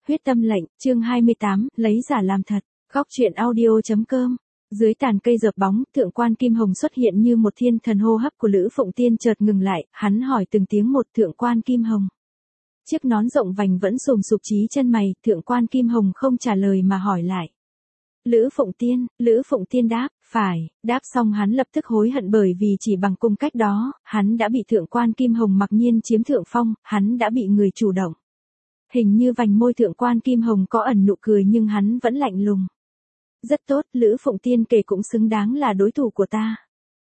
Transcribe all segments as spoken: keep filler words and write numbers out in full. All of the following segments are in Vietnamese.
Huyết tâm lệnh, chương hai mươi tám, lấy giả làm thật. Góc truyện audio.com. Dưới tàn cây dợp bóng, thượng quan Kim Hồng xuất hiện như một thiên thần, hô hấp của Lữ Phụng Tiên chợt ngừng lại, hắn hỏi từng tiếng một, thượng quan Kim Hồng. Chiếc nón rộng vành vẫn sùm sụp trí chân mày, thượng quan Kim Hồng không trả lời mà hỏi lại. Lữ Phụng Tiên, Lữ Phụng Tiên đáp, phải, đáp xong hắn lập tức hối hận bởi vì chỉ bằng cung cách đó, hắn đã bị thượng quan Kim Hồng mặc nhiên chiếm thượng phong, hắn đã bị người chủ động. Hình như vành môi thượng quan Kim Hồng có ẩn nụ cười nhưng hắn vẫn lạnh lùng. Rất tốt, Lữ Phụng Tiên kể cũng xứng đáng là đối thủ của ta.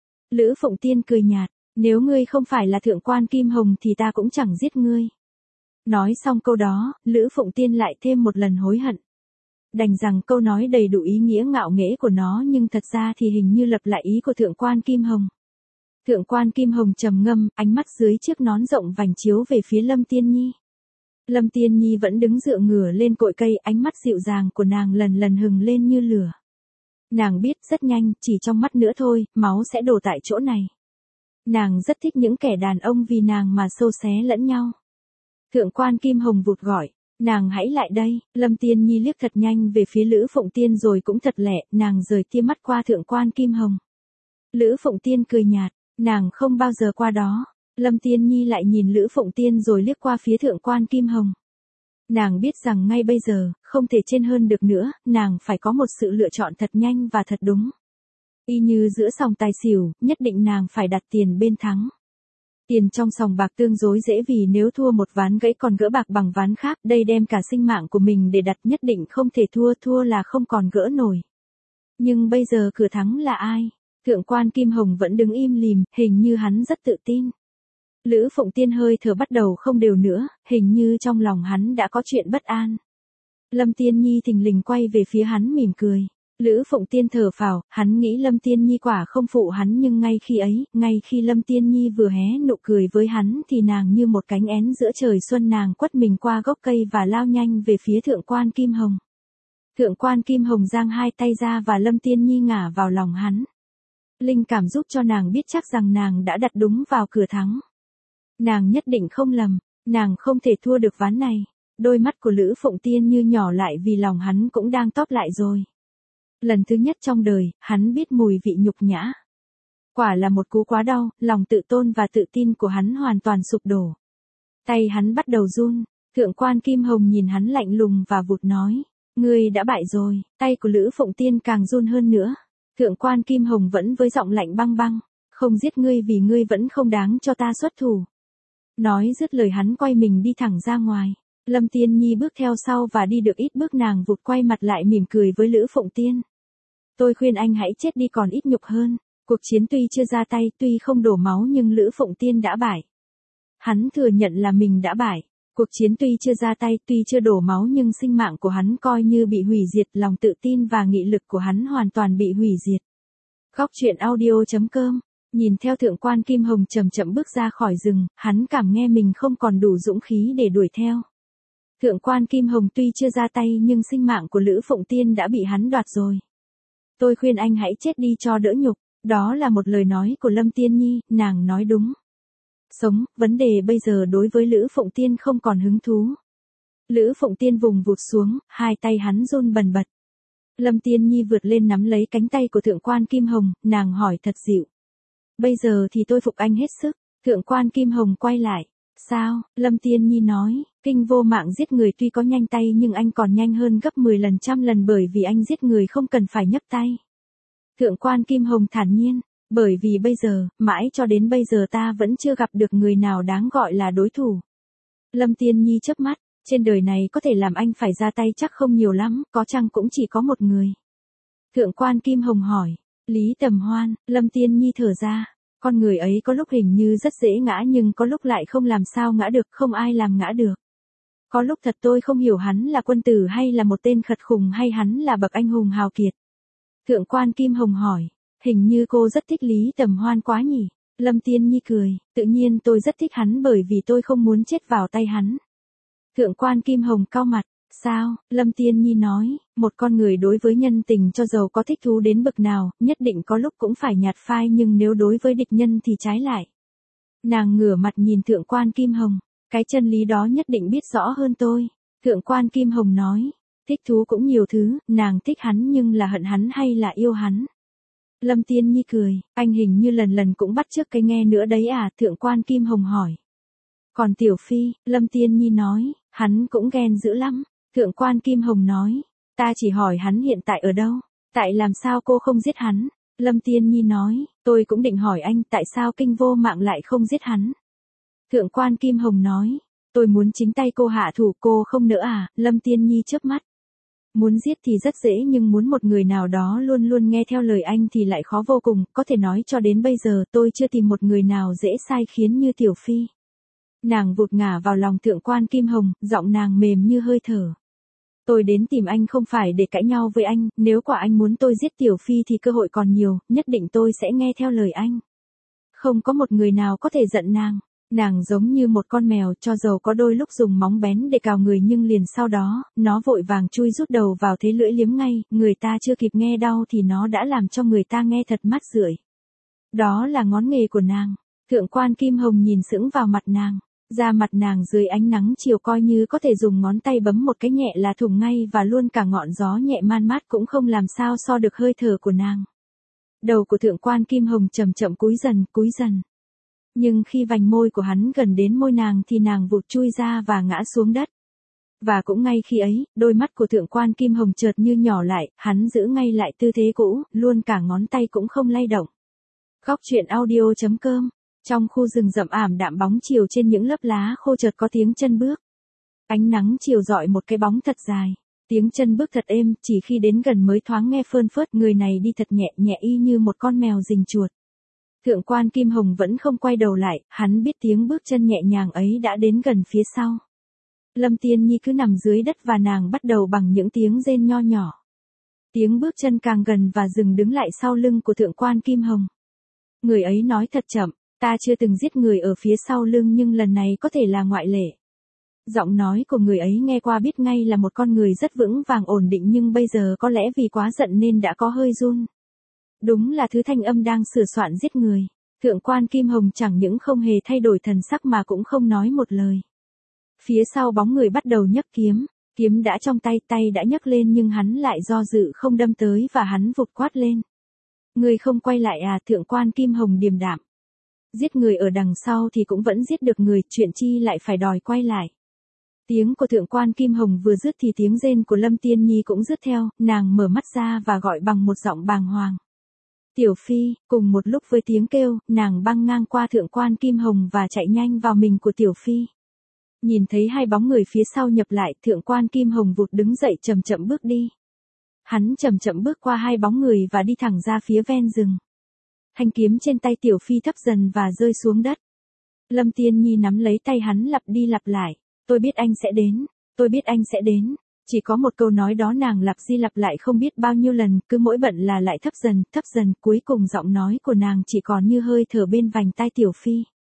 Lữ Phụng Tiên cười nhạt, nếu ngươi không phải là thượng quan Kim Hồng thì ta cũng chẳng giết ngươi. Nói xong câu đó, Lữ Phụng Tiên lại thêm một lần hối hận. Đành rằng câu nói đầy đủ ý nghĩa ngạo nghễ của nó nhưng thật ra thì hình như lặp lại ý của thượng quan Kim Hồng. Thượng quan Kim Hồng trầm ngâm, ánh mắt dưới chiếc nón rộng vành chiếu về phía Lâm Tiên Nhi. Lâm Tiên Nhi vẫn đứng dựa ngửa lên cội cây, ánh mắt dịu dàng của nàng lần lần hừng lên như lửa. Nàng biết rất nhanh, chỉ trong mắt nữa thôi, máu sẽ đổ tại chỗ này. Nàng rất thích những kẻ đàn ông vì nàng mà xô xé lẫn nhau. Thượng quan Kim Hồng vụt gọi, nàng hãy lại đây. Lâm Tiên Nhi liếc thật nhanh về phía Lữ Phụng Tiên rồi cũng thật lẹ, nàng rời tia mắt qua thượng quan Kim Hồng. Lữ Phụng Tiên cười nhạt, nàng không bao giờ qua đó. Lâm Tiên Nhi lại nhìn Lữ Phụng Tiên rồi liếc qua phía thượng quan Kim Hồng. Nàng biết rằng ngay bây giờ, không thể trên hơn được nữa, nàng phải có một sự lựa chọn thật nhanh và thật đúng. Y như giữa sòng tài xỉu, nhất định nàng phải đặt tiền bên thắng. Tiền trong sòng bạc tương đối dễ vì nếu thua một ván gãy còn gỡ bạc bằng ván khác, đây đem cả sinh mạng của mình để đặt nhất định không thể thua, thua là không còn gỡ nổi. Nhưng bây giờ cửa thắng là ai? Thượng quan Kim Hồng vẫn đứng im lìm, hình như hắn rất tự tin. Lữ Phụng Tiên hơi thở bắt đầu không đều nữa, hình như trong lòng hắn đã có chuyện bất an. Lâm Tiên Nhi thình lình quay về phía hắn mỉm cười. Lữ Phụng Tiên thở phào, hắn nghĩ Lâm Tiên Nhi quả không phụ hắn nhưng ngay khi ấy, ngay khi Lâm Tiên Nhi vừa hé nụ cười với hắn thì nàng như một cánh én giữa trời xuân, nàng quất mình qua gốc cây và lao nhanh về phía thượng quan Kim Hồng. Thượng quan Kim Hồng giang hai tay ra và Lâm Tiên Nhi ngả vào lòng hắn. Linh cảm giúp cho nàng biết chắc rằng nàng đã đặt đúng vào cửa thắng. Nàng nhất định không lầm, nàng không thể thua được ván này. Đôi mắt của Lữ Phụng Tiên như nhỏ lại vì lòng hắn cũng đang tóp lại rồi. Lần thứ nhất trong đời, hắn biết mùi vị nhục nhã. Quả là một cú quá đau, lòng tự tôn và tự tin của hắn hoàn toàn sụp đổ. Tay hắn bắt đầu run, thượng quan Kim Hồng nhìn hắn lạnh lùng và vụt nói, ngươi đã bại rồi. Tay của Lữ Phụng Tiên càng run hơn nữa. Thượng quan Kim Hồng vẫn với giọng lạnh băng băng, không giết ngươi vì ngươi vẫn không đáng cho ta xuất thủ. Nói dứt lời hắn quay mình đi thẳng ra ngoài. Lâm Tiên Nhi bước theo sau và đi được ít bước nàng vụt quay mặt lại mỉm cười với Lữ Phụng Tiên. Tôi khuyên anh hãy chết đi còn ít nhục hơn. Cuộc chiến tuy chưa ra tay, tuy không đổ máu nhưng Lữ Phụng Tiên đã bại. Hắn thừa nhận là mình đã bại. Cuộc chiến tuy chưa ra tay, tuy chưa đổ máu nhưng sinh mạng của hắn coi như bị hủy diệt, lòng tự tin và nghị lực của hắn hoàn toàn bị hủy diệt. Góc truyện audio.com. Nhìn theo thượng quan Kim Hồng chậm chậm bước ra khỏi rừng, hắn cảm nghe mình không còn đủ dũng khí để đuổi theo. Thượng quan Kim Hồng tuy chưa ra tay nhưng sinh mạng của Lữ Phụng Tiên đã bị hắn đoạt rồi. Tôi khuyên anh hãy chết đi cho đỡ nhục. Đó là một lời nói của Lâm Tiên Nhi, nàng nói đúng. Sống, vấn đề bây giờ đối với Lữ Phụng Tiên không còn hứng thú. Lữ Phụng Tiên vùng vụt xuống, hai tay hắn run bần bật. Lâm Tiên Nhi vượt lên nắm lấy cánh tay của thượng quan Kim Hồng, nàng hỏi thật dịu. Bây giờ thì tôi phục anh hết sức. Thượng quan Kim Hồng quay lại. Sao? Lâm Tiên Nhi nói, kinh vô mạng giết người tuy có nhanh tay nhưng anh còn nhanh hơn gấp mười lần trăm lần bởi vì anh giết người không cần phải nhấc tay. Thượng quan Kim Hồng thản nhiên, bởi vì bây giờ, mãi cho đến bây giờ ta vẫn chưa gặp được người nào đáng gọi là đối thủ. Lâm Tiên Nhi chớp mắt, trên đời này có thể làm anh phải ra tay chắc không nhiều lắm, có chăng cũng chỉ có một người. Thượng quan Kim Hồng hỏi, Lý Tầm Hoan. Lâm Tiên Nhi thở ra. Con người ấy có lúc hình như rất dễ ngã nhưng có lúc lại không làm sao ngã được, không ai làm ngã được. Có lúc thật tôi không hiểu hắn là quân tử hay là một tên khật khùng hay hắn là bậc anh hùng hào kiệt. Thượng quan Kim Hồng hỏi, hình như cô rất thích Lý Tầm Hoan quá nhỉ? Lâm Tiên Nhi cười, tự nhiên tôi rất thích hắn bởi vì tôi không muốn chết vào tay hắn. Thượng quan Kim Hồng cau mặt, sao? Lâm Tiên Nhi nói, một con người đối với nhân tình cho dầu có thích thú đến bậc nào, nhất định có lúc cũng phải nhạt phai nhưng nếu đối với địch nhân thì trái lại. Nàng ngửa mặt nhìn thượng quan Kim Hồng, cái chân lý đó nhất định biết rõ hơn tôi. Thượng quan Kim Hồng nói, thích thú cũng nhiều thứ, nàng thích hắn nhưng là hận hắn hay là yêu hắn? Lâm Tiên Nhi cười, anh hình như lần lần cũng bắt chước cái nghe nữa đấy à, Thượng quan Kim Hồng hỏi. Còn Tiểu Phi, Lâm Tiên Nhi nói, hắn cũng ghen dữ lắm. Thượng quan Kim Hồng nói, ta chỉ hỏi hắn hiện tại ở đâu, tại làm sao cô không giết hắn? Lâm Tiên Nhi nói, tôi cũng định hỏi anh tại sao Kinh Vô Mạng lại không giết hắn. Thượng quan Kim Hồng nói, tôi muốn chính tay cô hạ thủ, cô không nữa à? Lâm Tiên Nhi chớp mắt. Muốn giết thì rất dễ nhưng muốn một người nào đó luôn luôn nghe theo lời anh thì lại khó vô cùng, có thể nói cho đến bây giờ tôi chưa tìm một người nào dễ sai khiến như Tiểu Phi. Nàng vụt ngả vào lòng Thượng quan Kim Hồng, giọng nàng mềm như hơi thở. Tôi đến tìm anh không phải để cãi nhau với anh, nếu quả anh muốn tôi giết Tiểu Phi thì cơ hội còn nhiều, nhất định tôi sẽ nghe theo lời anh. Không có một người nào có thể giận nàng. Nàng giống như một con mèo, cho dầu có đôi lúc dùng móng bén để cào người nhưng liền sau đó, nó vội vàng chui rút đầu vào thế lưỡi liếm ngay, người ta chưa kịp nghe đau thì nó đã làm cho người ta nghe thật mát rượi. Đó là ngón nghề của nàng. Thượng quan Kim Hồng nhìn sững vào mặt nàng. Da mặt nàng dưới ánh nắng chiều coi như có thể dùng ngón tay bấm một cái nhẹ là thủng ngay và luôn cả ngọn gió nhẹ man mát cũng không làm sao so được hơi thở của nàng. Đầu của Thượng quan Kim Hồng chậm chậm cúi dần, cúi dần. Nhưng khi vành môi của hắn gần đến môi nàng thì nàng vụt chui ra và ngã xuống đất. Và cũng ngay khi ấy, đôi mắt của Thượng quan Kim Hồng chợt như nhỏ lại, hắn giữ ngay lại tư thế cũ, luôn cả ngón tay cũng không lay động. Góc truyện audio chấm com. Trong khu rừng rậm ảm đạm bóng chiều trên những lớp lá khô chợt có tiếng chân bước. Ánh nắng chiều rọi một cái bóng thật dài. Tiếng chân bước thật êm, chỉ khi đến gần mới thoáng nghe phơn phớt, người này đi thật nhẹ nhẹ y như một con mèo rình chuột. Thượng quan Kim Hồng vẫn không quay đầu lại, hắn biết tiếng bước chân nhẹ nhàng ấy đã đến gần phía sau. Lâm Tiên Nhi cứ nằm dưới đất và nàng bắt đầu bằng những tiếng rên nho nhỏ. Tiếng bước chân càng gần và dừng đứng lại sau lưng của Thượng quan Kim Hồng. Người ấy nói thật chậm, ta chưa từng giết người ở phía sau lưng nhưng lần này có thể là ngoại lệ. Giọng nói của người ấy nghe qua biết ngay là một con người rất vững vàng ổn định nhưng bây giờ có lẽ vì quá giận nên đã có hơi run. Đúng là thứ thanh âm đang sửa soạn giết người. Thượng quan Kim Hồng chẳng những không hề thay đổi thần sắc mà cũng không nói một lời. Phía sau bóng người bắt đầu nhấc kiếm, kiếm đã trong tay, tay đã nhấc lên nhưng hắn lại do dự không đâm tới và hắn vụt quát lên. Người không quay lại à? Thượng quan Kim Hồng điềm đạm. Giết người ở đằng sau thì cũng vẫn giết được người, chuyện chi lại phải đòi quay lại. Tiếng của Thượng quan Kim Hồng vừa dứt thì tiếng rên của Lâm Tiên Nhi cũng dứt theo, nàng mở mắt ra và gọi bằng một giọng bàng hoàng. Tiểu Phi, cùng một lúc với tiếng kêu, nàng băng ngang qua Thượng quan Kim Hồng và chạy nhanh vào mình của Tiểu Phi. Nhìn thấy hai bóng người phía sau nhập lại, Thượng quan Kim Hồng vụt đứng dậy chậm chậm bước đi. Hắn chậm chậm bước qua hai bóng người và đi thẳng ra phía ven rừng. Thanh kiếm trên tay Tiểu Phi thấp dần và rơi xuống đất. Lâm Tiên Nhi nắm lấy tay hắn lặp đi lặp lại. Tôi biết anh sẽ đến, tôi biết anh sẽ đến. Chỉ có một câu nói đó nàng lặp đi lặp lại không biết bao nhiêu lần, cứ mỗi bận là lại thấp dần, thấp dần, cuối cùng giọng nói của nàng chỉ còn như hơi thở bên vành tai Tiểu Phi.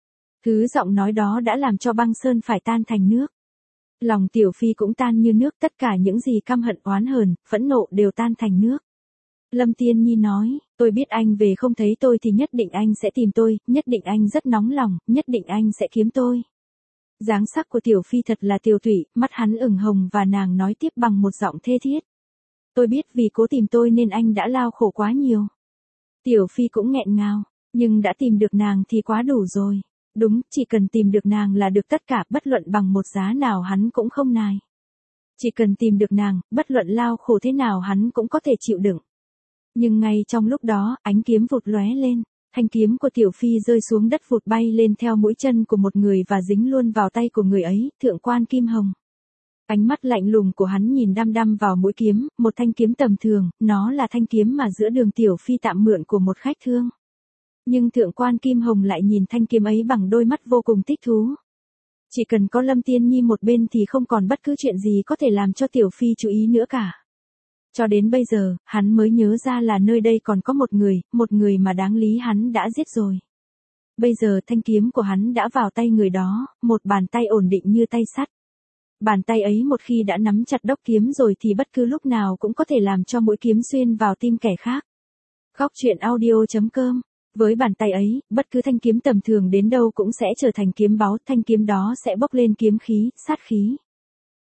Thứ giọng nói đó đã làm cho băng sơn phải tan thành nước. Lòng Tiểu Phi cũng tan như nước, tất cả những gì căm hận oán hờn, phẫn nộ đều tan thành nước. Lâm Tiên Nhi nói, tôi biết anh về không thấy tôi thì nhất định anh sẽ tìm tôi, nhất định anh rất nóng lòng, nhất định anh sẽ kiếm tôi. Dáng sắc của Tiểu Phi thật là tiều tụy, mắt hắn ửng hồng và nàng nói tiếp bằng một giọng thê thiết. Tôi biết vì cố tìm tôi nên anh đã lao khổ quá nhiều. Tiểu Phi cũng nghẹn ngào, nhưng đã tìm được nàng thì quá đủ rồi. Đúng, chỉ cần tìm được nàng là được tất cả, bất luận bằng một giá nào hắn cũng không nài. Chỉ cần tìm được nàng, bất luận lao khổ thế nào hắn cũng có thể chịu đựng. Nhưng ngay trong lúc đó, ánh kiếm vụt lóe lên. Thanh kiếm của Tiểu Phi rơi xuống đất vụt bay lên theo mũi chân của một người và dính luôn vào tay của người ấy, Thượng quan Kim Hồng. Ánh mắt lạnh lùng của hắn nhìn đăm đăm vào mũi kiếm, một thanh kiếm tầm thường, nó là thanh kiếm mà giữa đường Tiểu Phi tạm mượn của một khách thương. Nhưng Thượng quan Kim Hồng lại nhìn thanh kiếm ấy bằng đôi mắt vô cùng thích thú. Chỉ cần có Lâm Tiên Nhi một bên thì không còn bất cứ chuyện gì có thể làm cho Tiểu Phi chú ý nữa cả. Cho đến bây giờ, hắn mới nhớ ra là nơi đây còn có một người, một người mà đáng lý hắn đã giết rồi. Bây giờ thanh kiếm của hắn đã vào tay người đó, một bàn tay ổn định như tay sắt. Bàn tay ấy một khi đã nắm chặt đốc kiếm rồi thì bất cứ lúc nào cũng có thể làm cho mũi kiếm xuyên vào tim kẻ khác. Góc truyện audio chấm com. Với bàn tay ấy, bất cứ thanh kiếm tầm thường đến đâu cũng sẽ trở thành kiếm báu, thanh kiếm đó sẽ bốc lên kiếm khí, sát khí.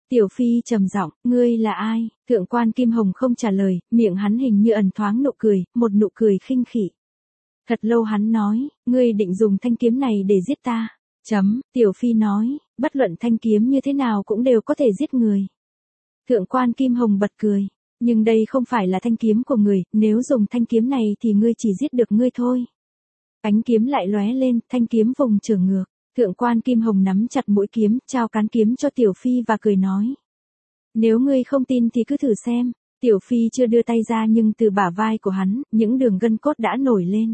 Tiểu Phi trầm giọng, ngươi là ai? Thượng quan Kim Hồng không trả lời, miệng hắn hình như ẩn thoáng nụ cười, một nụ cười khinh khỉ. Thật lâu hắn nói, ngươi định dùng thanh kiếm này để giết ta. Chấm, Tiểu Phi nói, bất luận thanh kiếm như thế nào cũng đều có thể giết người. Thượng quan Kim Hồng bật cười, nhưng đây không phải là thanh kiếm của người, nếu dùng thanh kiếm này thì ngươi chỉ giết được ngươi thôi. Ánh kiếm lại lóe lên, thanh kiếm vùng trở ngược. Thượng quan Kim Hồng nắm chặt mũi kiếm, trao cán kiếm cho Tiểu Phi và cười nói. Nếu ngươi không tin thì cứ thử xem. Tiểu Phi chưa đưa tay ra nhưng từ bả vai của hắn, những đường gân cốt đã nổi lên.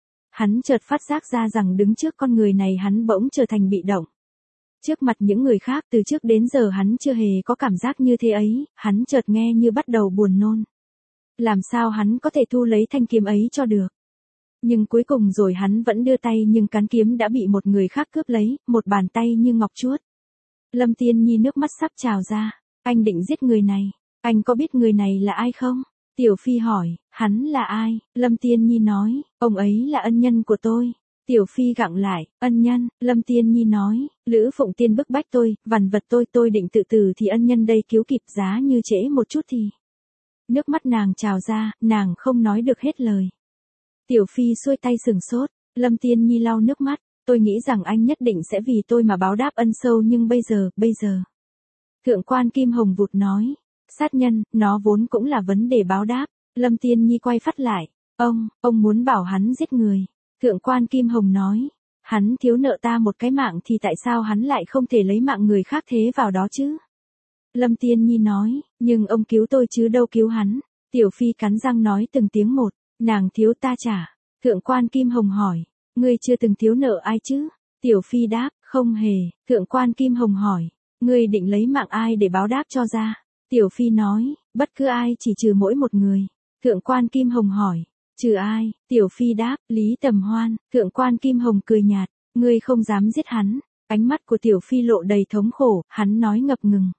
Hắn chợt phát giác ra rằng đứng trước con người này hắn bỗng trở thành bị động. Trước mặt những người khác từ trước đến giờ hắn chưa hề có cảm giác như thế ấy, hắn chợt nghe như bắt đầu buồn nôn. Làm sao hắn có thể thu lấy thanh kiếm ấy cho được? Nhưng cuối cùng rồi hắn vẫn đưa tay nhưng cán kiếm đã bị một người khác cướp lấy, một bàn tay như ngọc chuốt. Lâm Tiên Nhi nước mắt sắp trào ra, anh định giết người này, anh có biết người này là ai không? Tiểu Phi hỏi, hắn là ai? Lâm Tiên Nhi nói, ông ấy là ân nhân của tôi. Tiểu Phi gặng lại, ân nhân, Lâm Tiên Nhi nói, Lữ Phụng Tiên bức bách tôi, vằn vật tôi, tôi định tự tử thì ân nhân đây cứu kịp, giá như trễ một chút thì. Nước mắt nàng trào ra, nàng không nói được hết lời. Tiểu Phi xuôi tay sừng sốt, Lâm Tiên Nhi lau nước mắt, tôi nghĩ rằng anh nhất định sẽ vì tôi mà báo đáp ân sâu nhưng bây giờ, bây giờ. Thượng quan Kim Hồng vụt nói, sát nhân, nó vốn cũng là vấn đề báo đáp. Lâm Tiên Nhi quay phát lại, ông, ông muốn bảo hắn giết người. Thượng quan Kim Hồng nói, hắn thiếu nợ ta một cái mạng thì tại sao hắn lại không thể lấy mạng người khác thế vào đó chứ? Lâm Tiên Nhi nói, nhưng ông cứu tôi chứ đâu cứu hắn. Tiểu Phi cắn răng nói từng tiếng một, nàng thiếu ta trả. Thượng quan Kim Hồng hỏi, ngươi chưa từng thiếu nợ ai chứ? Tiểu Phi đáp, không hề. Thượng quan Kim Hồng hỏi, ngươi định lấy mạng ai để báo đáp cho ra? Tiểu Phi nói, bất cứ ai chỉ trừ mỗi một người. Thượng quan Kim Hồng hỏi, trừ ai? Tiểu Phi đáp, Lý Tầm Hoan. Thượng quan Kim Hồng cười nhạt, ngươi không dám giết hắn. Ánh mắt của Tiểu Phi lộ đầy thống khổ, hắn nói ngập ngừng.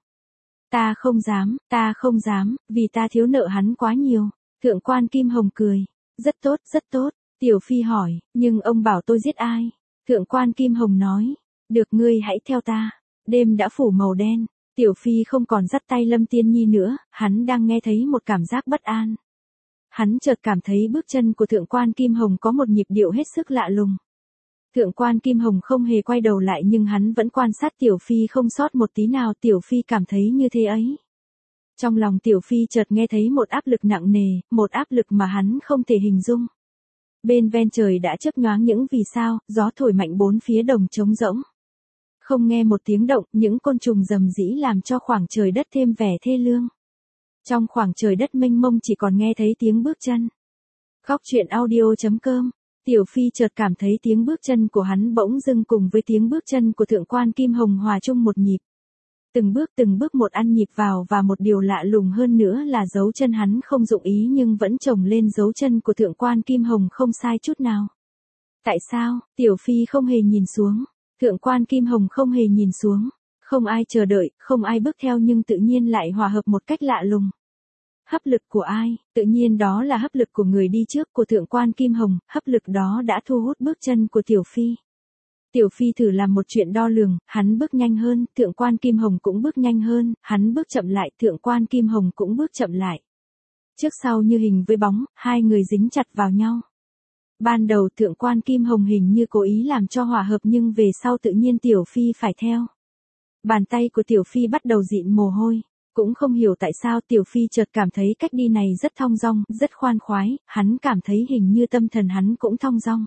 Ta không dám, ta không dám, vì ta thiếu nợ hắn quá nhiều. Thượng quan Kim Hồng cười, rất tốt, rất tốt. Tiểu Phi hỏi, nhưng ông bảo tôi giết ai? Thượng quan Kim Hồng nói, được, ngươi hãy theo ta. Đêm đã phủ màu đen, Tiểu Phi không còn dắt tay Lâm Tiên Nhi nữa, hắn đang nghe thấy một cảm giác bất an. Hắn chợt cảm thấy bước chân của Thượng quan Kim Hồng có một nhịp điệu hết sức lạ lùng. Thượng quan Kim Hồng không hề quay đầu lại nhưng hắn vẫn quan sát Tiểu Phi không sót một tí nào. Tiểu Phi cảm thấy như thế ấy. Trong lòng Tiểu Phi chợt nghe thấy một áp lực nặng nề, một áp lực mà hắn không thể hình dung. Bên ven trời đã chớp nhoáng những vì sao, gió thổi mạnh bốn phía đồng trống rỗng. Không nghe một tiếng động, những côn trùng rầm rĩ làm cho khoảng trời đất thêm vẻ thê lương. Trong khoảng trời đất mênh mông chỉ còn nghe thấy tiếng bước chân. Góc truyện audio chấm com. Tiểu Phi chợt cảm thấy tiếng bước chân của hắn bỗng dưng cùng với tiếng bước chân của Thượng quan Kim Hồng hòa chung một nhịp. Từng bước từng bước một ăn nhịp vào, và một điều lạ lùng hơn nữa là dấu chân hắn không dụng ý nhưng vẫn chồng lên dấu chân của Thượng quan Kim Hồng không sai chút nào. Tại sao? Tiểu Phi không hề nhìn xuống. Thượng quan Kim Hồng không hề nhìn xuống. Không ai chờ đợi, không ai bước theo nhưng tự nhiên lại hòa hợp một cách lạ lùng. Hấp lực của ai? Tự nhiên đó là hấp lực của người đi trước của Thượng quan Kim Hồng, hấp lực đó đã thu hút bước chân của Tiểu Phi. Tiểu Phi thử làm một chuyện đo lường, hắn bước nhanh hơn, Thượng quan Kim Hồng cũng bước nhanh hơn, hắn bước chậm lại, Thượng quan Kim Hồng cũng bước chậm lại. Trước sau như hình với bóng, hai người dính chặt vào nhau. Ban đầu Thượng quan Kim Hồng hình như cố ý làm cho hòa hợp nhưng về sau tự nhiên Tiểu Phi phải theo. Bàn tay của Tiểu Phi bắt đầu dịn mồ hôi. Cũng không hiểu tại sao Tiểu Phi chợt cảm thấy cách đi này rất thong dong, rất khoan khoái, hắn cảm thấy hình như tâm thần hắn cũng thong dong.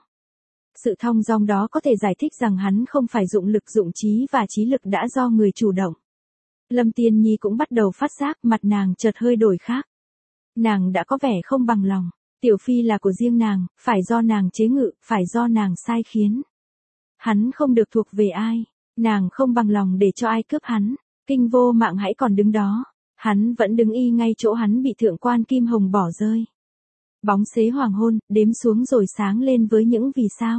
Sự thong dong đó có thể giải thích rằng hắn không phải dụng lực dụng trí và trí lực đã do người chủ động. Lâm Tiên Nhi cũng bắt đầu phát giác, mặt nàng chợt hơi đổi khác. Nàng đã có vẻ không bằng lòng. Tiểu Phi là của riêng nàng, phải do nàng chế ngự, phải do nàng sai khiến. Hắn không được thuộc về ai. Nàng không bằng lòng để cho ai cướp hắn. Kinh Vô Mạng hãy còn đứng đó. Hắn vẫn đứng y ngay chỗ hắn bị Thượng quan Kim Hồng bỏ rơi. Bóng xế hoàng hôn, đếm xuống rồi sáng lên với những vì sao.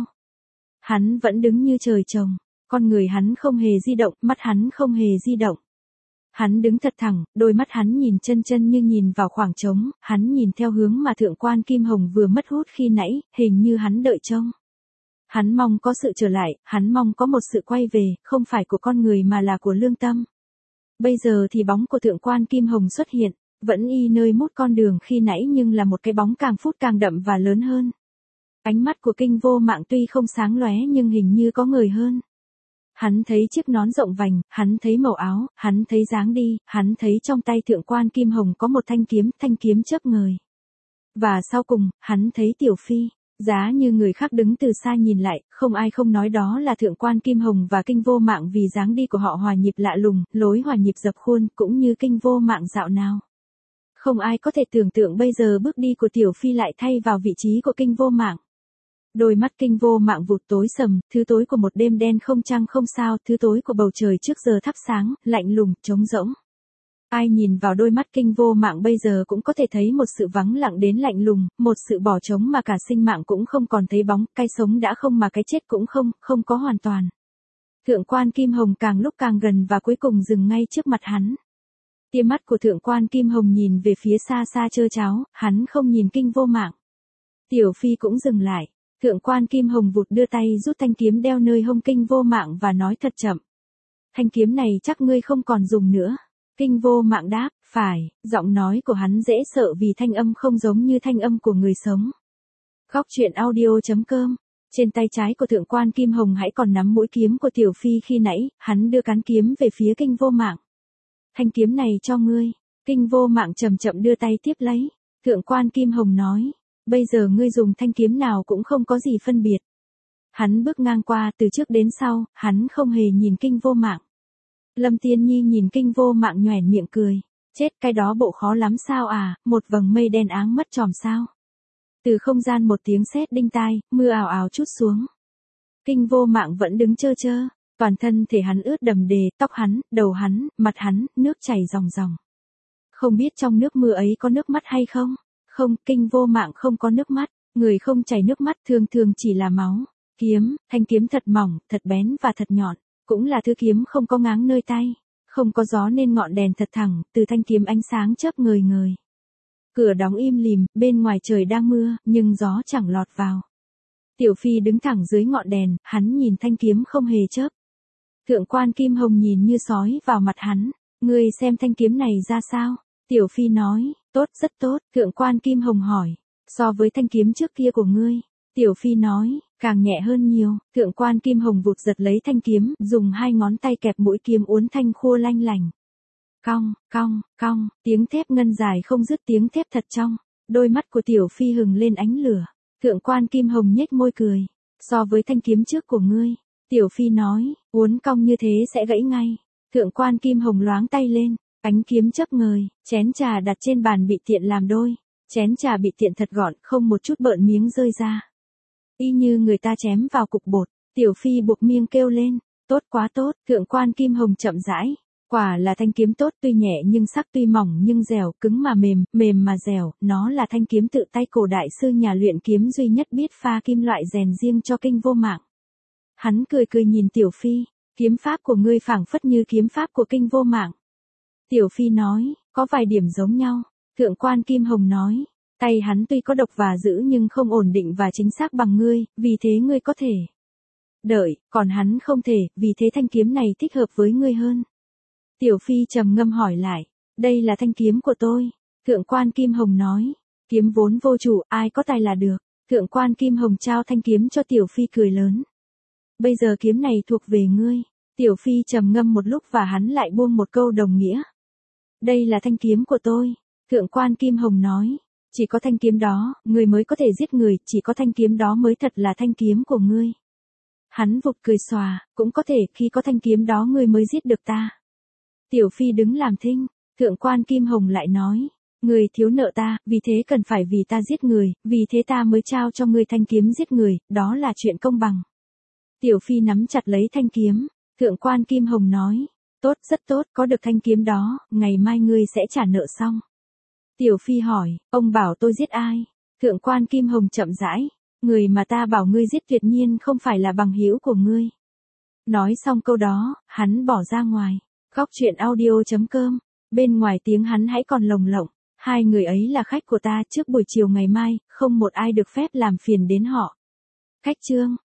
Hắn vẫn đứng như trời trồng. Con người hắn không hề di động, mắt hắn không hề di động. Hắn đứng thật thẳng, đôi mắt hắn nhìn chân chân như nhìn vào khoảng trống, hắn nhìn theo hướng mà Thượng quan Kim Hồng vừa mất hút khi nãy, hình như hắn đợi trông. Hắn mong có sự trở lại, hắn mong có một sự quay về, không phải của con người mà là của lương tâm. Bây giờ thì bóng của thượng quan Kim Hồng xuất hiện, vẫn y nơi mút con đường khi nãy nhưng là một cái bóng càng phút càng đậm và lớn hơn. Ánh mắt của Kinh Vô Mạng tuy không sáng lóe nhưng hình như có người hơn. Hắn thấy chiếc nón rộng vành, hắn thấy màu áo, hắn thấy dáng đi, hắn thấy trong tay thượng quan Kim Hồng có một thanh kiếm, thanh kiếm chớp ngời. Và sau cùng, hắn thấy Tiểu Phi. Giá như người khác đứng từ xa nhìn lại, không ai không nói đó là thượng quan Kim Hồng và Kinh Vô Mạng vì dáng đi của họ hòa nhịp lạ lùng, lối hòa nhịp dập khuôn, cũng như Kinh Vô Mạng dạo nào. Không ai có thể tưởng tượng bây giờ bước đi của Tiểu Phi lại thay vào vị trí của Kinh Vô Mạng. Đôi mắt Kinh Vô Mạng vụt tối sầm, thứ tối của một đêm đen không trăng không sao, thứ tối của bầu trời trước giờ thắp sáng, lạnh lùng, trống rỗng. Ai nhìn vào đôi mắt Kinh Vô Mạng bây giờ cũng có thể thấy một sự vắng lặng đến lạnh lùng, một sự bỏ trống mà cả sinh mạng cũng không còn thấy bóng, cái sống đã không mà cái chết cũng không, không có hoàn toàn. Thượng quan Kim Hồng càng lúc càng gần và cuối cùng dừng ngay trước mặt hắn. Tia mắt của thượng quan Kim Hồng nhìn về phía xa xa trơ tráo, hắn không nhìn Kinh Vô Mạng. Tiểu Phi cũng dừng lại. Thượng quan Kim Hồng vụt đưa tay rút thanh kiếm đeo nơi hông Kinh Vô Mạng và nói thật chậm. Thanh kiếm này chắc ngươi không còn dùng nữa. Kinh Vô Mạng đáp, phải, giọng nói của hắn dễ sợ vì thanh âm không giống như thanh âm của người sống. Góc truyện audio chấm com. Trên tay trái của thượng quan Kim Hồng hãy còn nắm mũi kiếm của Tiểu Phi khi nãy, hắn đưa cán kiếm về phía Kinh Vô Mạng. Thanh kiếm này cho ngươi. Kinh Vô Mạng chậm chậm đưa tay tiếp lấy. Thượng quan Kim Hồng nói, bây giờ ngươi dùng thanh kiếm nào cũng không có gì phân biệt. Hắn bước ngang qua từ trước đến sau, hắn không hề nhìn Kinh Vô Mạng. Lâm Tiên Nhi nhìn Kinh Vô Mạng nhoẻn miệng cười. Chết, cái đó bộ khó lắm sao à, một vầng mây đen áng mất tròm sao. Từ không gian một tiếng sét đinh tai, mưa ào ào trút xuống. Kinh Vô Mạng vẫn đứng trơ trơ, toàn thân thể hắn ướt đầm đìa, tóc hắn, đầu hắn, mặt hắn, nước chảy ròng ròng. Không biết trong nước mưa ấy có nước mắt hay không? Không, Kinh Vô Mạng không có nước mắt, người không chảy nước mắt thường thường chỉ là máu. Kiếm, thanh kiếm thật mỏng, thật bén và thật nhọn, cũng là thứ kiếm không có ngáng nơi tay, không có gió nên ngọn đèn thật thẳng, từ thanh kiếm ánh sáng chớp ngời ngời. Cửa đóng im lìm, bên ngoài trời đang mưa, nhưng gió chẳng lọt vào. Tiểu Phi đứng thẳng dưới ngọn đèn, hắn nhìn thanh kiếm không hề chớp. Thượng quan Kim Hồng nhìn như sói vào mặt hắn, ngươi xem thanh kiếm này ra sao? Tiểu Phi nói, tốt, rất tốt. Thượng quan Kim Hồng hỏi, so với thanh kiếm trước kia của ngươi. Tiểu Phi nói, càng nhẹ hơn nhiều. Thượng quan Kim Hồng vụt giật lấy thanh kiếm, dùng hai ngón tay kẹp mũi kiếm uốn thanh khô lanh lành. Cong, cong, cong, tiếng thép ngân dài không dứt, tiếng thép thật trong. Đôi mắt của Tiểu Phi hừng lên ánh lửa. Thượng quan Kim Hồng nhếch môi cười, so với thanh kiếm trước của ngươi. Tiểu Phi nói, uốn cong như thế sẽ gãy ngay. Thượng quan Kim Hồng loáng tay lên, ánh kiếm chớp ngời, chén trà đặt trên bàn bị tiện làm đôi. Chén trà bị tiện thật gọn, không một chút bợn miếng rơi ra. Y như người ta chém vào cục bột. Tiểu Phi buộc miệng kêu lên, tốt quá tốt. Thượng quan Kim Hồng chậm rãi, quả là thanh kiếm tốt, tuy nhẹ nhưng sắc, tuy mỏng nhưng dẻo, cứng mà mềm, mềm mà dẻo. Nó là thanh kiếm tự tay cổ đại sư nhà luyện kiếm duy nhất biết pha kim loại rèn riêng cho Kinh Vô Mạng. Hắn cười cười nhìn Tiểu Phi, kiếm pháp của ngươi phảng phất như kiếm pháp của Kinh Vô Mạng. Tiểu Phi nói, có vài điểm giống nhau. Thượng quan Kim Hồng nói, tay hắn tuy có độc và dữ nhưng không ổn định và chính xác bằng ngươi, vì thế ngươi có thể đợi, còn hắn không thể, vì thế thanh kiếm này thích hợp với ngươi hơn. Tiểu Phi trầm ngâm hỏi lại, đây là thanh kiếm của tôi. Thượng quan Kim Hồng nói, kiếm vốn vô chủ, ai có tài là được. Thượng quan Kim Hồng trao thanh kiếm cho Tiểu Phi cười lớn. Bây giờ kiếm này thuộc về ngươi. Tiểu Phi trầm ngâm một lúc và hắn lại buông một câu đồng nghĩa. Đây là thanh kiếm của tôi. Thượng quan Kim Hồng nói, chỉ có thanh kiếm đó, ngươi mới có thể giết người, chỉ có thanh kiếm đó mới thật là thanh kiếm của ngươi. Hắn vụt cười xòa, cũng có thể, khi có thanh kiếm đó ngươi mới giết được ta. Tiểu Phi đứng làm thinh, thượng quan Kim Hồng lại nói, ngươi thiếu nợ ta, vì thế cần phải vì ta giết người, vì thế ta mới trao cho ngươi thanh kiếm giết người, đó là chuyện công bằng. Tiểu Phi nắm chặt lấy thanh kiếm, thượng quan Kim Hồng nói, tốt, rất tốt, có được thanh kiếm đó, ngày mai ngươi sẽ trả nợ xong. Tiểu Phi hỏi, ông bảo tôi giết ai? Thượng quan Kim Hồng chậm rãi, người mà ta bảo ngươi giết tuyệt nhiên không phải là bằng hữu của ngươi. Nói xong câu đó, hắn bỏ ra ngoài. Góc truyện audio chấm com, bên ngoài tiếng hắn hãy còn lồng lộng, hai người ấy là khách của ta, trước buổi chiều ngày mai, không một ai được phép làm phiền đến họ. Cách chương